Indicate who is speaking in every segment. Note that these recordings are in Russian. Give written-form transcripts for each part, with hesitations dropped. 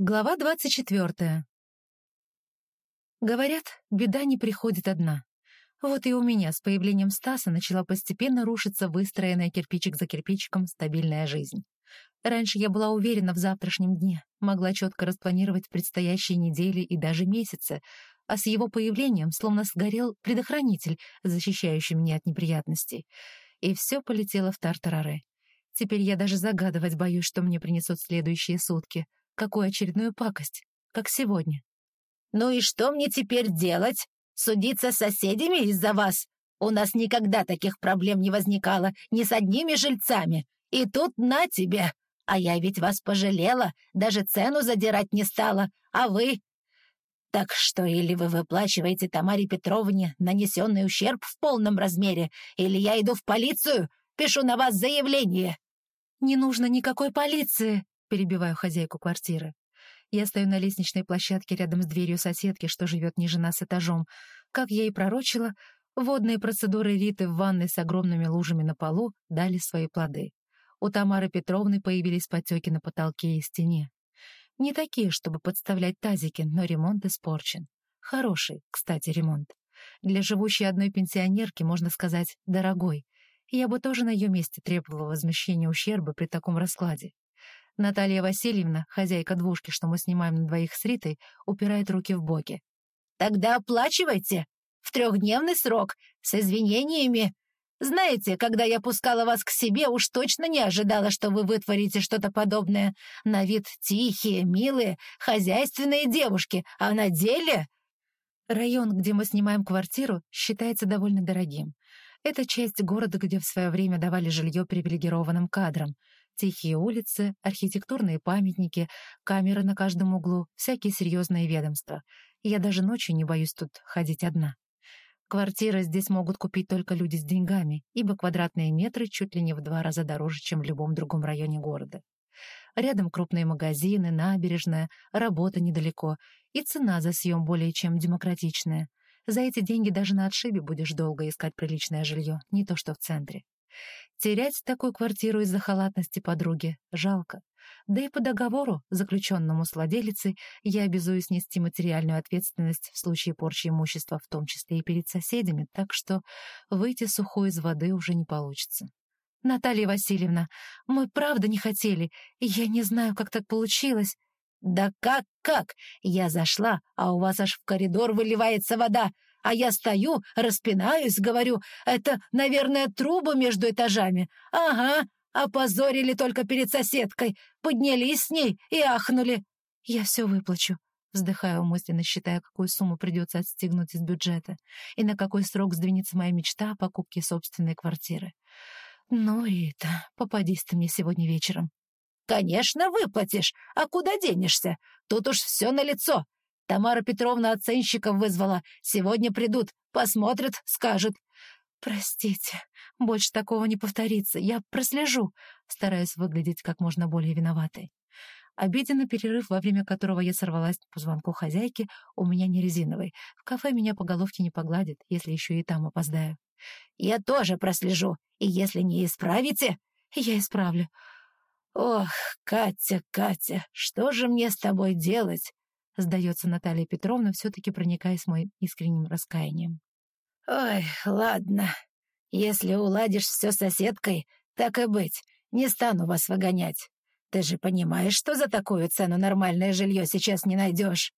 Speaker 1: Глава 24. Говорят, беда не приходит одна. Вот и у меня с появлением Стаса начала постепенно рушиться выстроенная кирпичик за кирпичиком стабильная жизнь. Раньше я была уверена в завтрашнем дне, могла четко распланировать предстоящие недели и даже месяцы, а с его появлением словно сгорел предохранитель, защищающий меня от неприятностей. И все полетело в тартарары. Теперь я даже загадывать боюсь, что мне принесут следующие сутки. Какую очередную пакость, как сегодня.
Speaker 2: «Ну и что мне теперь делать? Судиться с соседями из-за вас? У нас никогда таких проблем не возникало ни с одними жильцами. И тут на тебе! А я ведь вас пожалела, даже цену задирать не стала, а вы? Так что или вы выплачиваете Тамаре Петровне нанесенный ущерб в полном размере, или я иду в полицию, пишу на вас заявление».
Speaker 1: «Не нужно никакой полиции!» Перебиваю хозяйку квартиры. Я стою на лестничной площадке рядом с дверью соседки, что живет ниже нас этажом. Как я и пророчила, водные процедуры Риты в ванной с огромными лужами на полу дали свои плоды. У Тамары Петровны появились потеки на потолке и стене. Не такие, чтобы подставлять тазики, но ремонт испорчен. Хороший, кстати, ремонт. Для живущей одной пенсионерки, можно сказать, дорогой. Я бы тоже на ее месте требовала возмещения ущерба при таком раскладе. Наталья Васильевна, хозяйка двушки, что мы снимаем на двоих с Ритой, упирает руки в боки.
Speaker 2: «Тогда оплачивайте. В 3-дневный срок, с извинениями. Знаете, когда я пускала вас к себе, уж точно не ожидала, что вы вытворите что-то подобное. На вид тихие, милые, хозяйственные девушки, а на деле...»
Speaker 1: Район, где мы снимаем квартиру, считается довольно дорогим. Это часть города, где в свое время давали жилье привилегированным кадрам. Тихие улицы, архитектурные памятники, камеры на каждом углу, всякие серьезные ведомства. Я даже ночью не боюсь тут ходить одна. Квартиры здесь могут купить только люди с деньгами, ибо квадратные метры чуть ли не в 2 раза дороже, чем в любом другом районе города. Рядом крупные магазины, набережная, работа недалеко, и цена за съем более чем демократичная. За эти деньги даже на отшибе будешь долго искать приличное жилье, не то что в центре. Терять такую квартиру из-за халатности подруги жалко. Да и по договору, заключенному с владелицей, я обязуюсь нести материальную ответственность в случае порчи имущества, в том числе и перед соседями, так что выйти сухой из воды уже не получится. «Наталья Васильевна, мы правда не хотели, я не знаю, как так получилось».
Speaker 2: «Да как? Я зашла, а у вас аж в коридор выливается вода, а я стою, распинаюсь, говорю, это, наверное, трубы между этажами. Ага, опозорили только перед соседкой, поднялись с ней и ахнули».
Speaker 1: «Я все выплачу», вздыхаю мысленно, считая, какую сумму придется отстегнуть из бюджета и на какой срок сдвинется моя мечта о покупке собственной квартиры. «Ну, Рита, попадись ты мне сегодня вечером».
Speaker 2: «Конечно, выплатишь. А куда денешься? Тут уж все налицо. Тамара Петровна оценщиков вызвала. Сегодня придут, посмотрят, скажут».
Speaker 1: «Простите, больше такого не повторится. Я прослежу», стараюсь выглядеть как можно более виноватой. Обеденный перерыв, во время которого я сорвалась по звонку хозяйки, у меня не резиновый. В кафе меня по головке не погладят, если еще и там опоздаю.
Speaker 2: «Я тоже прослежу. И если не исправите...»
Speaker 1: «Я исправлю».
Speaker 2: «Ох, Катя, что же мне с тобой делать?»
Speaker 1: сдается Наталья Петровна, все-таки проникаясь моим искренним раскаянием.
Speaker 2: «Ой, ладно. Если уладишь все с соседкой, так и быть, не стану вас выгонять. Ты же понимаешь, что за такую цену нормальное жилье сейчас не найдешь.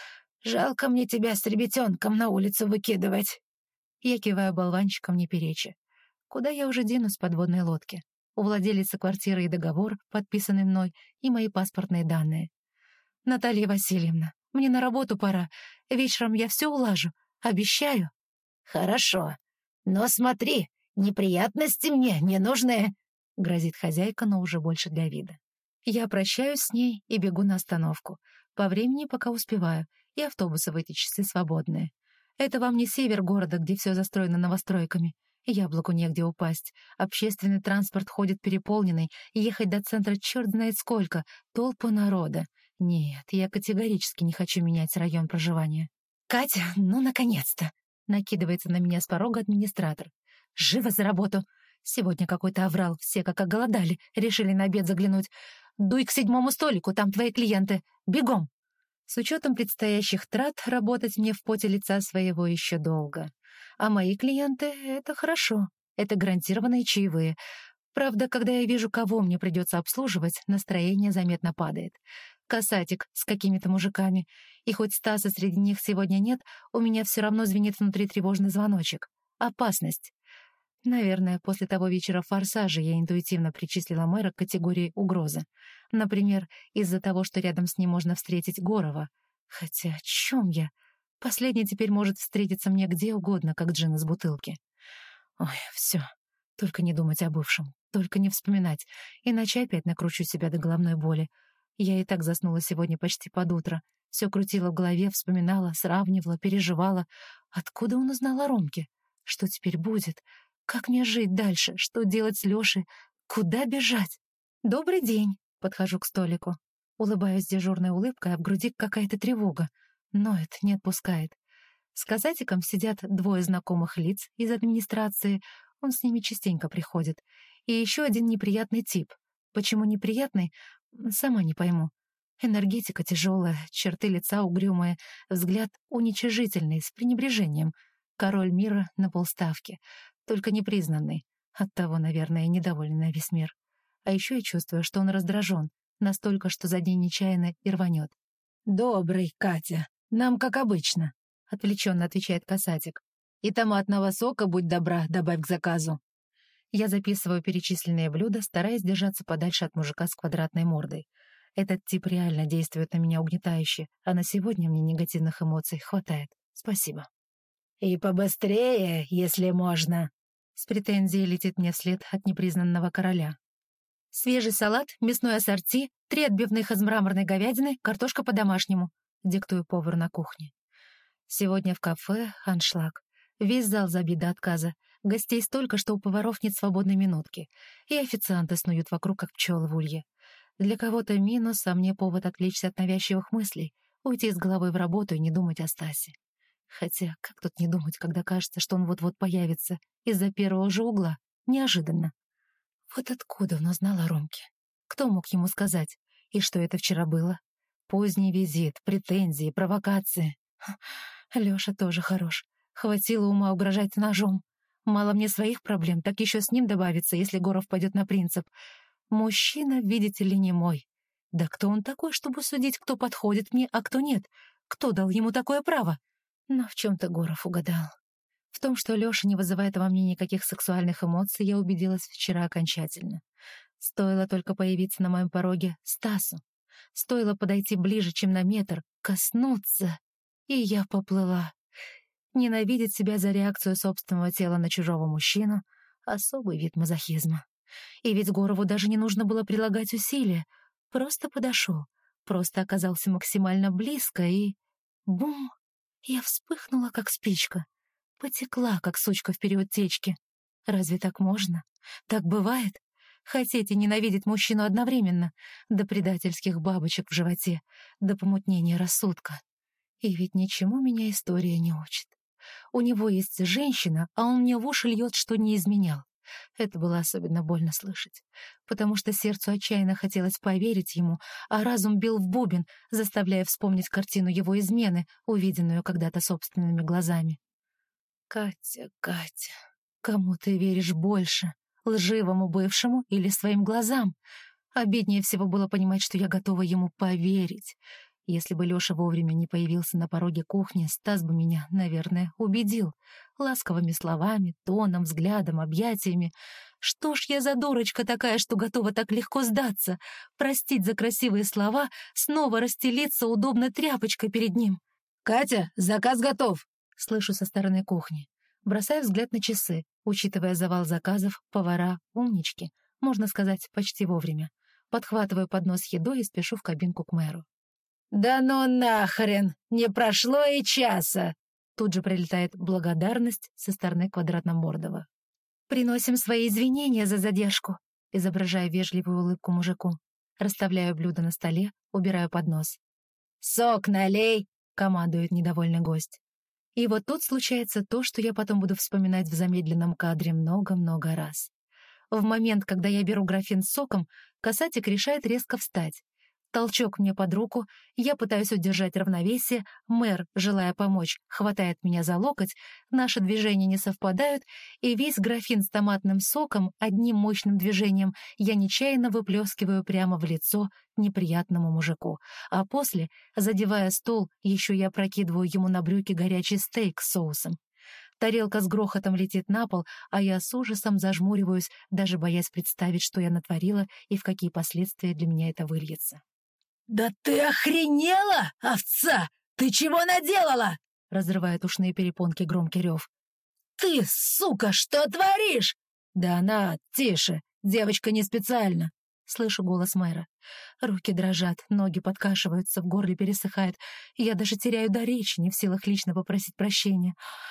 Speaker 2: Жалко мне тебя с ребятенком на улицу выкидывать».
Speaker 1: Я киваю болванчиком, не перечи. Куда я уже денусь с подводной лодки? У владелицы квартиры и договор, подписанный мной, и мои паспортные данные. «Наталья Васильевна, мне на работу пора. Вечером я все улажу. Обещаю».
Speaker 2: «Хорошо. Но смотри, неприятности мне не нужны», — грозит хозяйка, но уже больше для вида.
Speaker 1: Я прощаюсь с ней и бегу на остановку. По времени пока успеваю, и автобусы в эти часы свободные. Это вам не север города, где все застроено новостройками. Яблоку негде упасть. Общественный транспорт ходит переполненный, и ехать до центра черт знает сколько, толпы народа. Нет, я категорически не хочу менять район проживания. «Катя, ну, наконец-то!» — накидывается на меня с порога администратор. «Живо за работу! Сегодня какой-то оврал, все как оголодали, решили на обед заглянуть. Дуй к 7-му столику, там твои клиенты. Бегом! С учетом предстоящих трат работать мне в поте лица своего еще долго. А мои клиенты — это хорошо. Это гарантированные чаевые. Правда, когда я вижу, кого мне придется обслуживать, настроение заметно падает. Касатик с какими-то мужиками. И хоть Стаса среди них сегодня нет, у меня все равно звенит внутри тревожный звоночек. Опасность. Наверное, после того вечера форсажа я интуитивно причислила мэра к категории угрозы. Например, из-за того, что рядом с ним можно встретить Горова. Хотя о чем я? Последний теперь может встретиться мне где угодно, как джин из бутылки. Ой, все. Только не думать о бывшем. Только не вспоминать. Иначе опять накручу себя до головной боли. Я и так заснула сегодня почти под утро. Все крутила в голове, вспоминала, сравнивала, переживала. Откуда он узнал о Ромке? Что теперь будет? Как мне жить дальше? Что делать с Лешей? Куда бежать? «Добрый день!» — подхожу к столику. Улыбаюсь дежурной улыбкой, а в груди какая-то тревога. Ноет, не отпускает. С Касатиком сидят двое знакомых лиц из администрации. Он с ними частенько приходит. И еще один неприятный тип. Почему неприятный? Сама не пойму. Энергетика тяжелая, черты лица угрюмые, взгляд уничижительный, с пренебрежением. Король мира на полставки. Только непризнанный. Оттого, наверное, и недоволен на весь мир. А еще я чувствую, что он раздражен. Настолько, что за день нечаянно и рванет. «Добрый, Катя. Нам как обычно», — отвлеченно отвечает Касатик. «И томатного сока, будь добра, добавь к заказу». Я записываю перечисленные блюда, стараясь держаться подальше от мужика с квадратной мордой. Этот тип реально действует на меня угнетающе, а на сегодня мне негативных эмоций хватает. Спасибо. «И побыстрее, если можно», — с претензией летит мне вслед от непризнанного короля. «Свежий салат, мясное ассорти, 3 отбивных из мраморной говядины, картошка по-домашнему», — диктую повару на кухне. Сегодня в кафе аншлаг. Весь зал забит до отказа. Гостей столько, что у поваров нет свободной минутки. И официанты снуют вокруг, как пчелы в улье. Для кого-то минус, а мне повод отвлечься от навязчивых мыслей, уйти с головой в работу и не думать о Стасе. Хотя, как тут не думать, когда кажется, что он вот-вот появится из-за первого же угла, неожиданно. Вот откуда он узнал о Ромке? Кто мог ему сказать? И что это вчера было? Поздний визит, претензии, провокации. Лёша тоже хорош. Хватило ума угрожать ножом. Мало мне своих проблем, так еще с ним добавится, если Горов пойдет на принцип. Мужчина, видите ли, не мой. Да кто он такой, чтобы судить, кто подходит мне, а кто нет? Кто дал ему такое право? Но в чем-то Горов угадал. В том, что Лёша не вызывает во мне никаких сексуальных эмоций, я убедилась вчера окончательно. Стоило только появиться на моем пороге Стасу. Стоило подойти ближе, чем на метр, коснуться, и я поплыла. Ненавидеть себя за реакцию собственного тела на чужого мужчину — особый вид мазохизма. И ведь Горову даже не нужно было прилагать усилия. Просто подошел, просто оказался максимально близко и... Бум! Я вспыхнула, как спичка. Потекла, как сучка в период течки. Разве так можно? Так бывает? Хотеть и ненавидеть мужчину одновременно, до предательских бабочек в животе, до помутнения рассудка. И ведь ничему меня история не учит. У него есть женщина, а он мне в уши льет, что не изменял. Это было особенно больно слышать, потому что сердцу отчаянно хотелось поверить ему, а разум бил в бубен, заставляя вспомнить картину его измены, увиденную когда-то собственными глазами. «Катя, Катя, кому ты веришь больше? Лживому бывшему или своим глазам?» Обиднее всего было понимать, что я готова ему поверить. Если бы Лёша вовремя не появился на пороге кухни, Стас бы меня, наверное, убедил. Ласковыми словами, тоном, взглядом, объятиями. Что ж я за дурочка такая, что готова так легко сдаться, простить за красивые слова, снова расстелиться удобно тряпочкой перед ним? «Катя, заказ готов!» — слышу со стороны кухни. Бросаю взгляд на часы, учитывая завал заказов, повара, умнички. Можно сказать, почти вовремя. Подхватываю поднос с едой и спешу в кабинку к мэру. «Да ну нахрен! Не прошло и часа!» Тут же прилетает благодарность со стороны Квадратно-Мордова. «Приносим свои извинения за задержку», изображая вежливую улыбку мужику. Расставляю блюдо на столе, убираю поднос. «Сок налей!» — командует недовольный гость. И вот тут случается то, что я потом буду вспоминать в замедленном кадре много-много раз. В момент, когда я беру графин с соком, Касатик решает резко встать. Толчок мне под руку, я пытаюсь удержать равновесие, мэр, желая помочь, хватает меня за локоть, наши движения не совпадают, и весь графин с томатным соком одним мощным движением я нечаянно выплескиваю прямо в лицо неприятному мужику, а после, задевая стол, еще я прокидываю ему на брюки горячий стейк с соусом. Тарелка с грохотом летит на пол, а я с ужасом зажмуриваюсь, даже боясь представить, что я натворила и в какие последствия для меня это выльется.
Speaker 2: «Да ты охренела, овца! Ты чего наделала?» —
Speaker 1: разрывает ушные перепонки громкий рев.
Speaker 2: «Ты, сука, что творишь?»
Speaker 1: «Да она, тише, девочка не специально», — слышу голос мэра. Руки дрожат, ноги подкашиваются, в горле пересыхает. Я даже теряю дар речи, не в силах лично попросить прощения.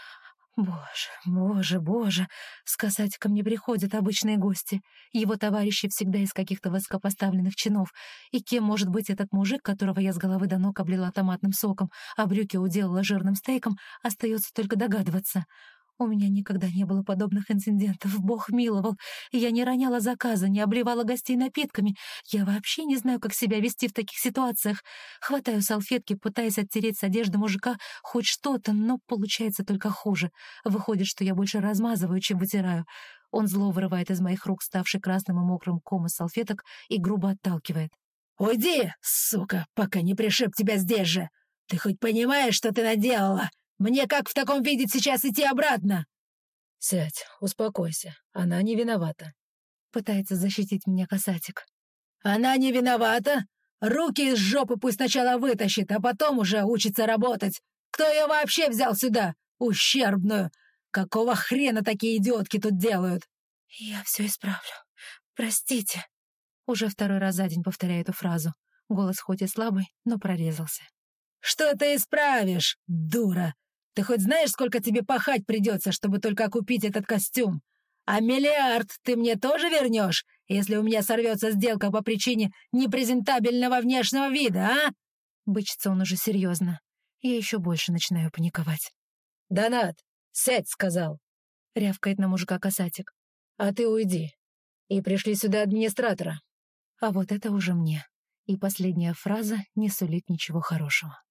Speaker 1: Боже, с Касатиком не приходят обычные гости. Его товарищи всегда из каких-то высокопоставленных чинов. И кем может быть этот мужик, которого я с головы до ног облила томатным соком, а брюки уделала жирным стейком, остается только догадываться. У меня никогда не было подобных инцидентов, Бог миловал. Я не роняла заказа, не обливала гостей напитками. Я вообще не знаю, как себя вести в таких ситуациях. Хватаю салфетки, пытаясь оттереть с одежды мужика хоть что-то, но получается только хуже. Выходит, что я больше размазываю, чем вытираю. Он зло вырывает из моих рук ставший красным и мокрым ком из салфеток и грубо отталкивает.
Speaker 2: «Уйди, сука, пока не пришиб тебя здесь же! Ты хоть понимаешь, что ты наделала? Мне как в таком виде сейчас идти обратно?»
Speaker 1: «Сядь, успокойся. Она не виновата». Пытается защитить меня Касатик.
Speaker 2: «Она не виновата? Руки из жопы пусть сначала вытащит, а потом уже учится работать. Кто ее вообще взял сюда? Ущербную! Какого хрена такие идиотки тут делают?»
Speaker 1: «Я все исправлю. Простите». Уже второй раз за день повторяю эту фразу. Голос хоть и слабый, но прорезался.
Speaker 2: «Что ты исправишь, дура? Ты хоть знаешь, сколько тебе пахать придется, чтобы только окупить этот костюм? А миллиард ты мне тоже вернешь, если у меня сорвется сделка по причине непрезентабельного внешнего вида, а?»
Speaker 1: Бычится он уже серьезно. Я еще больше начинаю паниковать.
Speaker 2: «Донат, сядь, — сказал.
Speaker 1: — рявкает на мужика Касатик.
Speaker 2: «А ты уйди. И пришли сюда администратора».
Speaker 1: А вот это уже мне. И последняя фраза не сулит ничего хорошего.